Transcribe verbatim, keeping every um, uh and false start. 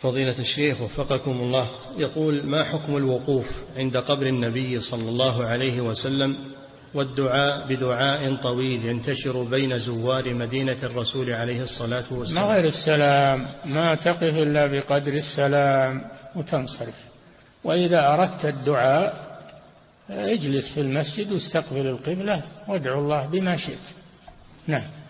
فضيلة الشيخ وفقكم الله، يقول: ما حكم الوقوف عند قبر النبي صلى الله عليه وسلم والدعاء بدعاء طويل ينتشر بين زوار مدينة الرسول عليه الصلاة والسلام؟ ما غير السلام، ما تقف إلا بقدر السلام وتنصرف. وإذا أردت الدعاء اجلس في المسجد واستقبل القبلة وادعو الله بما شئت. نعم.